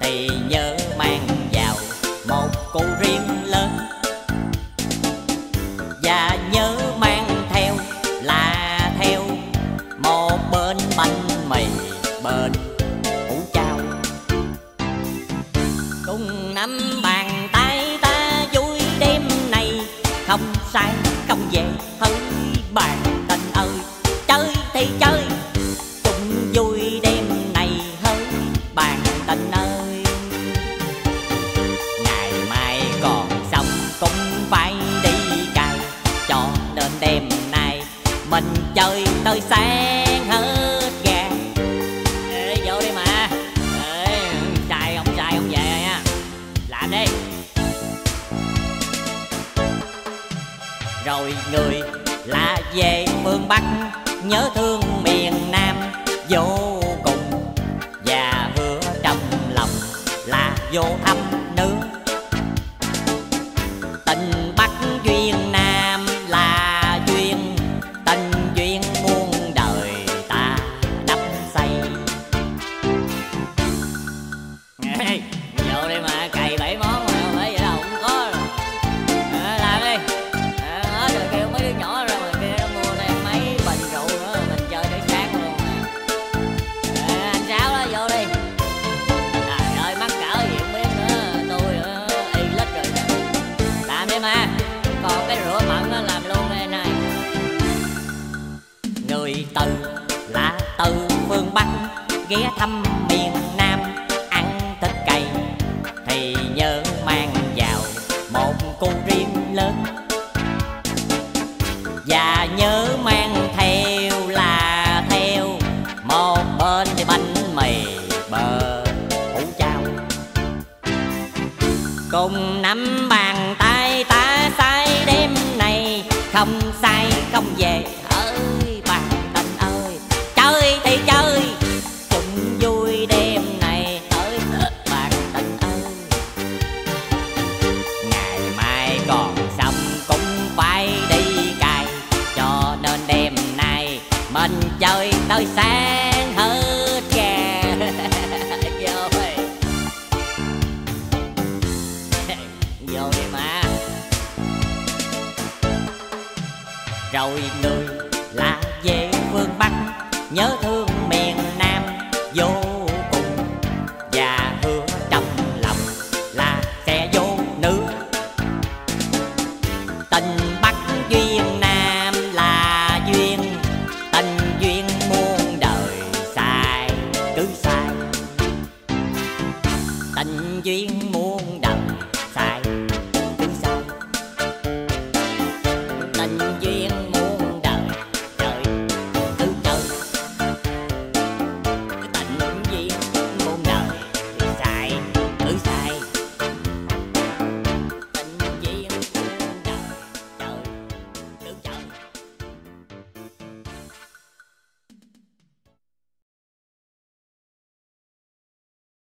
thì nhớ mang vào một cô riêng lớn, và nhớ mang theo là theo một bên bánh mì bên hủ chao. Cùng nắm bàn tay ta vui đêm này, không sai không về hỡi bạn tình ơi. Chơi thì chơi cùng vui đêm này hỡi bạn tình ơi. Ngày mai còn sống cũng phải đi cày, cho nên đêm nay mình chơi tới sáng hết gà. Ê, vô đi mà. Ê, xài không về nha, làm đi. Rồi người là về phương Bắc, nhớ thương miền Nam vô cùng, và hứa trong lòng là vô thăm nữa. Tình Bắc duyên Nam là duyên, tình duyên muôn đời ta đắp xây. Ê, vô đi mà, cày 7 món mà không phải vậy đâu, không có đâu. Làm đi. Rồi kêu mấy đứa nhỏ ra mà kia nó mua thêm mấy bình rượu nữa, mình chơi tới sáng luôn mà. Anh Sáu đó, vô đi. Trời ơi, mắc cỡ gì không biết nữa, tôi y lít rồi. Làm đi mà, còn cái rửa mận nó làm luôn đây này. Người từ là từ phương Bắc, ghé thăm miền Nam ăn thịt cày, thì nhớ mang vào một cô riêng lớn, và nhớ mang theo là theo một bên thì bánh mì bờ hủ chao. Cùng nắm bàn tay ta say đêm này, không say không về ơi bạn tình ơi. Chơi thì chơi chung vui đêm này ơi bạn tình ơi. Ngày mai còn sống cũng phải đi cày, cho nên đêm nay mình chơi tới sáng hết gà. Vô đi. Vô đi mà. Rồi người là về phương Bắc, nhớ thương miền Nam vô cùng, và hứa trong lòng là sẽ vô nữa. Tình Bắc duyên Nam là duyên, tình duyên muôn đời sai cứ sai. Tình duyên muôn